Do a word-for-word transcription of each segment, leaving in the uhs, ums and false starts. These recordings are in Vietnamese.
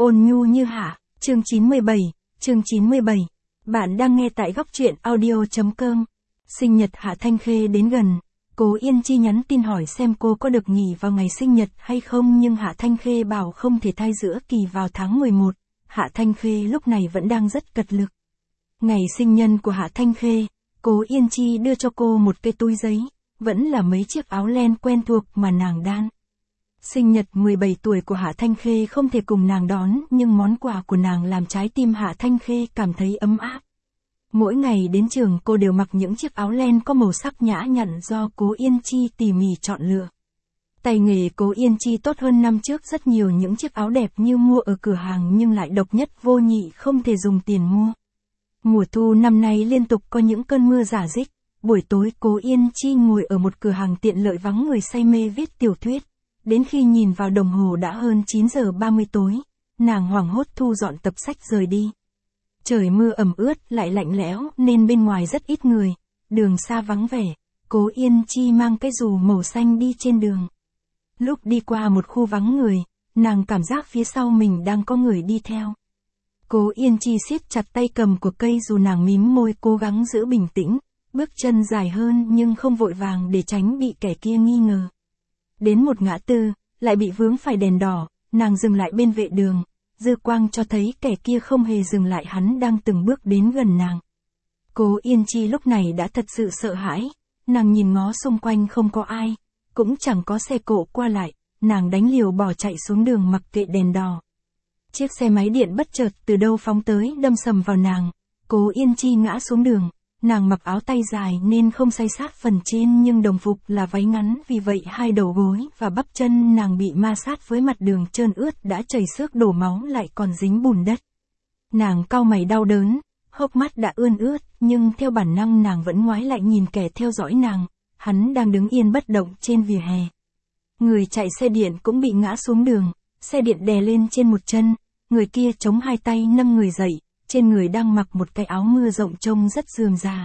Ôn nhu như hạ, chương chín mươi bảy, chương chín mươi bảy. Bạn đang nghe tại góc truyện audio chấm com. Sinh nhật Hạ Thanh Khê đến gần, Cố Yên Chi nhắn tin hỏi xem cô có được nghỉ vào ngày sinh nhật hay không, nhưng Hạ Thanh Khê bảo không thể thay giữa kỳ vào tháng mười một. Hạ Thanh Khê lúc này vẫn đang rất cật lực. Ngày sinh nhân của Hạ Thanh Khê, Cố Yên Chi đưa cho cô một cái túi giấy, vẫn là mấy chiếc áo len quen thuộc mà nàng đan. Sinh nhật mười bảy tuổi của Hạ Thanh Khê không thể cùng nàng đón, nhưng món quà của nàng làm trái tim Hạ Thanh Khê cảm thấy ấm áp. Mỗi ngày đến trường cô đều mặc những chiếc áo len có màu sắc nhã nhặn do Cố Yên Chi tỉ mỉ chọn lựa. Tay nghề Cố Yên Chi tốt hơn năm trước rất nhiều, những chiếc áo đẹp như mua ở cửa hàng nhưng lại độc nhất vô nhị, không thể dùng tiền mua. Mùa thu năm nay liên tục có những cơn mưa rả rích, buổi tối Cố Yên Chi ngồi ở một cửa hàng tiện lợi vắng người say mê viết tiểu thuyết. Đến khi nhìn vào đồng hồ đã hơn chín giờ ba mươi tối, nàng hoảng hốt thu dọn tập sách rời đi. Trời mưa ẩm ướt lại lạnh lẽo nên bên ngoài rất ít người, đường xa vắng vẻ, Cố Yên Chi mang cái dù màu xanh đi trên đường. Lúc đi qua một khu vắng người, nàng cảm giác phía sau mình đang có người đi theo. Cố Yên Chi siết chặt tay cầm của cây dù, nàng mím môi cố gắng giữ bình tĩnh, bước chân dài hơn nhưng không vội vàng để tránh bị kẻ kia nghi ngờ. Đến một ngã tư, lại bị vướng phải đèn đỏ, nàng dừng lại bên vệ đường, dư quang cho thấy kẻ kia không hề dừng lại, hắn đang từng bước đến gần nàng. Cố Yên Chi lúc này đã thật sự sợ hãi, nàng nhìn ngó xung quanh không có ai, cũng chẳng có xe cộ qua lại, nàng đánh liều bỏ chạy xuống đường mặc kệ đèn đỏ. Chiếc xe máy điện bất chợt từ đâu phóng tới đâm sầm vào nàng, Cố Yên Chi ngã xuống đường. Nàng mặc áo tay dài nên không say sát phần trên, nhưng đồng phục là váy ngắn, vì vậy hai đầu gối và bắp chân nàng bị ma sát với mặt đường trơn ướt đã chảy xước đổ máu lại còn dính bùn đất. Nàng cau mày đau đớn, hốc mắt đã ươn ướt, nhưng theo bản năng nàng vẫn ngoái lại nhìn kẻ theo dõi nàng, hắn đang đứng yên bất động trên vỉa hè. Người chạy xe điện cũng bị ngã xuống đường, xe điện đè lên trên một chân, người kia chống hai tay nâng người dậy. Trên người đang mặc một cái áo mưa rộng trông rất rườm rà.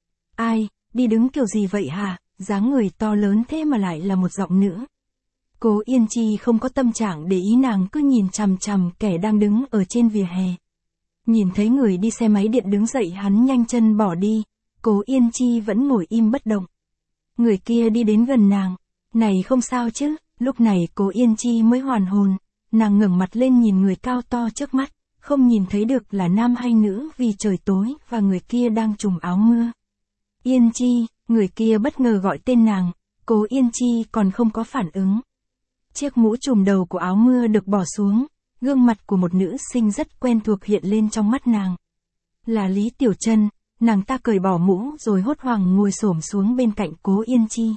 Ai, đi đứng kiểu gì vậy hả, dáng người to lớn thế mà lại là một giọng nữ. Cố Yên Chi không có tâm trạng để ý, nàng cứ nhìn chằm chằm kẻ đang đứng ở trên vỉa hè. Nhìn thấy người đi xe máy điện đứng dậy, hắn nhanh chân bỏ đi, Cố Yên Chi vẫn ngồi im bất động. Người kia đi đến gần nàng, này không sao chứ, lúc này Cố Yên Chi mới hoàn hồn, nàng ngẩng mặt lên nhìn người cao to trước mắt. Không nhìn thấy được là nam hay nữ vì trời tối và người kia đang trùm áo mưa. Yên Chi, người kia bất ngờ gọi tên nàng, Cố Yên Chi còn không có phản ứng. Chiếc mũ trùm đầu của áo mưa được bỏ xuống, gương mặt của một nữ sinh rất quen thuộc hiện lên trong mắt nàng. Là Lý Tiểu Trân, nàng ta cởi bỏ mũ rồi hốt hoảng ngồi xổm xuống bên cạnh Cố Yên Chi.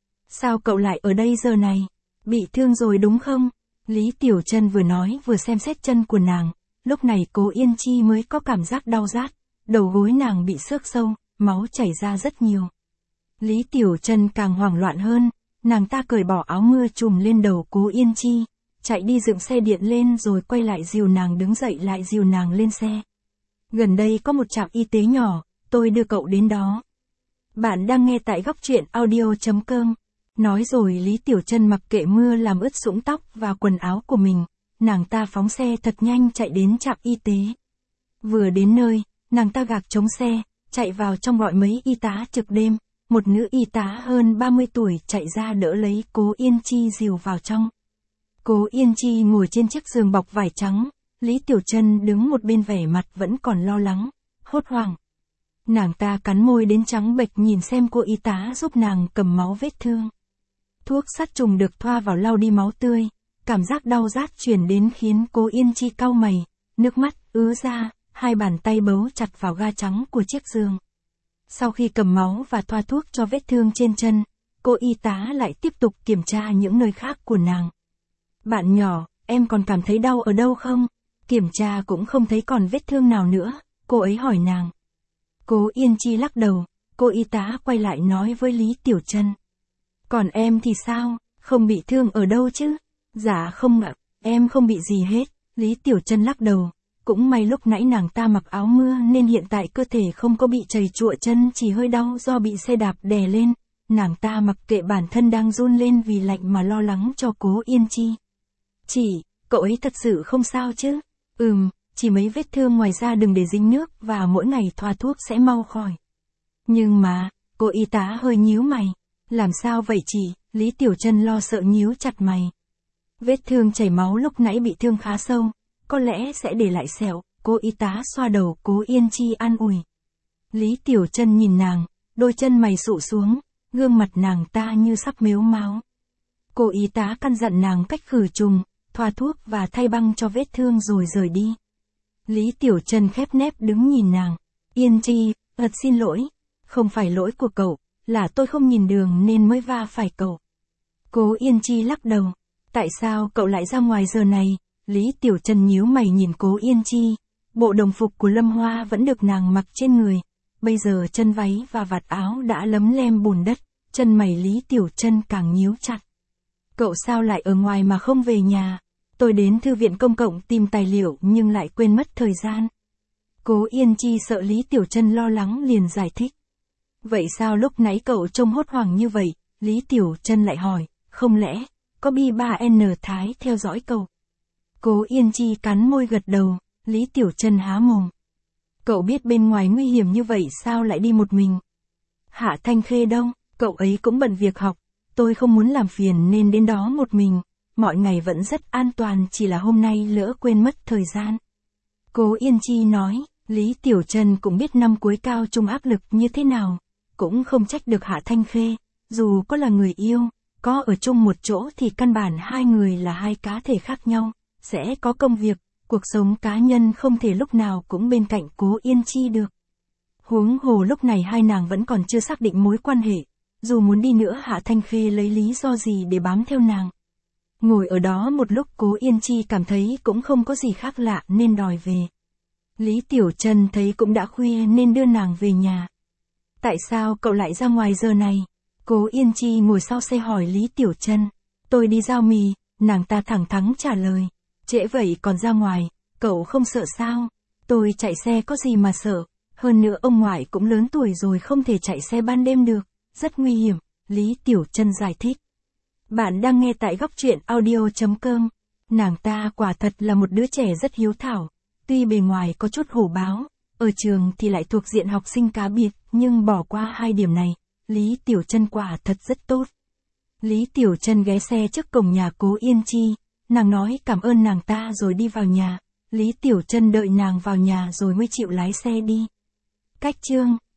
Sao cậu lại ở đây giờ này? Bị thương rồi đúng không? Lý Tiểu Trân vừa nói vừa xem xét chân của nàng. Lúc này Cố Yên Chi mới có cảm giác đau rát, đầu gối nàng bị xước sâu, máu chảy ra rất nhiều. Lý Tiểu Trân càng hoảng loạn hơn, nàng ta cởi bỏ áo mưa trùm lên đầu Cố Yên Chi, chạy đi dựng xe điện lên rồi quay lại dìu nàng đứng dậy, lại dìu nàng lên xe. Gần đây có một trạm y tế nhỏ, tôi đưa cậu đến đó. Bạn đang nghe tại góc truyện audio chấm com. Nói rồi Lý Tiểu Trân mặc kệ mưa làm ướt sũng tóc và quần áo của mình. Nàng ta phóng xe thật nhanh chạy đến trạm y tế. Vừa đến nơi, nàng ta gạc chống xe, chạy vào trong gọi mấy y tá trực đêm. Một nữ y tá hơn ba mươi tuổi chạy ra đỡ lấy Cố Yên Chi dìu vào trong. Cố Yên Chi ngồi trên chiếc giường bọc vải trắng, Lý Tiểu Trân đứng một bên vẻ mặt vẫn còn lo lắng, hốt hoảng. Nàng ta cắn môi đến trắng bệch nhìn xem cô y tá giúp nàng cầm máu vết thương. Thuốc sát trùng được thoa vào lau đi máu tươi. Cảm giác đau rát truyền đến khiến Cố Yên Chi cau mày, nước mắt ứa ra, hai bàn tay bấu chặt vào ga trắng của chiếc giường. Sau khi cầm máu và thoa thuốc cho vết thương trên chân, cô y tá lại tiếp tục kiểm tra những nơi khác của nàng. Bạn nhỏ, em còn cảm thấy đau ở đâu không? Kiểm tra cũng không thấy còn vết thương nào nữa, cô ấy hỏi nàng. Cố Yên Chi lắc đầu, cô y tá quay lại nói với Lý Tiểu Trân. Còn em thì sao, không bị thương ở đâu chứ? Dạ không ạ, em không bị gì hết, Lý Tiểu Trân lắc đầu. Cũng may lúc nãy nàng ta mặc áo mưa nên hiện tại cơ thể không có bị trầy trụa chân, chỉ hơi đau do bị xe đạp đè lên. Nàng ta mặc kệ bản thân đang run lên vì lạnh mà lo lắng cho Cố Yên Chi. Chị, cậu ấy thật sự không sao chứ? Ừm, chỉ mấy vết thương ngoài da đừng để dính nước và mỗi ngày thoa thuốc sẽ mau khỏi. Nhưng mà, cô y tá hơi nhíu mày. Làm sao vậy chị? Lý Tiểu Trân lo sợ nhíu chặt mày. Vết thương chảy máu lúc nãy bị thương khá sâu, có lẽ sẽ để lại sẹo, cô y tá xoa đầu Cố Yên Chi an ủi. Lý Tiểu Trân nhìn nàng, đôi chân mày sụ xuống, gương mặt nàng ta như sắp mếu máo. Cô y tá căn dặn nàng cách khử trùng, thoa thuốc và thay băng cho vết thương rồi rời đi. Lý Tiểu Trân khép nép đứng nhìn nàng. Yên Chi, thật xin lỗi, không phải lỗi của cậu, là tôi không nhìn đường nên mới va phải cậu. Cố Yên Chi lắc đầu. Tại sao cậu lại ra ngoài giờ này? Lý Tiểu Trân nhíu mày nhìn Cố Yên Chi. Bộ đồng phục của Lâm Hoa vẫn được nàng mặc trên người. Bây giờ chân váy và vạt áo đã lấm lem bùn đất, chân mày Lý Tiểu Trân càng nhíu chặt. Cậu sao lại ở ngoài mà không về nhà? Tôi đến thư viện công cộng tìm tài liệu nhưng lại quên mất thời gian. Cố Yên Chi sợ Lý Tiểu Trân lo lắng liền giải thích. Vậy sao lúc nãy cậu trông hốt hoảng như vậy? Lý Tiểu Trân lại hỏi, không lẽ, có Bi ba N Thái theo dõi cậu? Cố Yên Chi cắn môi gật đầu, Lý Tiểu Trân há mồm. Cậu biết bên ngoài nguy hiểm như vậy sao lại đi một mình? Hạ Thanh Khê đâu, cậu ấy cũng bận việc học, tôi không muốn làm phiền nên đến đó một mình, mọi ngày vẫn rất an toàn chỉ là hôm nay lỡ quên mất thời gian. Cố Yên Chi nói, Lý Tiểu Trân cũng biết năm cuối cao trung áp lực như thế nào, cũng không trách được Hạ Thanh Khê, dù có là người yêu, có ở chung một chỗ thì căn bản hai người là hai cá thể khác nhau, sẽ có công việc, cuộc sống cá nhân không thể lúc nào cũng bên cạnh Cố Yên Chi được. Huống hồ lúc này hai nàng vẫn còn chưa xác định mối quan hệ, dù muốn đi nữa Hạ Thanh Khê lấy lý do gì để bám theo nàng. Ngồi ở đó một lúc Cố Yên Chi cảm thấy cũng không có gì khác lạ nên đòi về. Lý Tiểu Trân thấy cũng đã khuya nên đưa nàng về nhà. Tại sao cậu lại ra ngoài giờ này? Cố Yên Chi ngồi sau xe hỏi Lý Tiểu Trân. Tôi đi giao mì, nàng ta thẳng thắn trả lời. Trễ vậy còn ra ngoài, cậu không sợ sao? Tôi chạy xe có gì mà sợ, hơn nữa ông ngoại cũng lớn tuổi rồi không thể chạy xe ban đêm được, rất nguy hiểm, Lý Tiểu Trân giải thích. Bạn đang nghe tại góc truyện audio chấm com. Nàng ta quả thật là một đứa trẻ rất hiếu thảo, tuy bề ngoài có chút hổ báo, ở trường thì lại thuộc diện học sinh cá biệt, nhưng bỏ qua hai điểm này, Lý Tiểu Trân quả thật rất tốt. Lý Tiểu Trân ghé xe trước cổng nhà Cố Yên Chi, nàng nói cảm ơn nàng ta rồi đi vào nhà, Lý Tiểu Trân đợi nàng vào nhà rồi mới chịu lái xe đi. Cách chương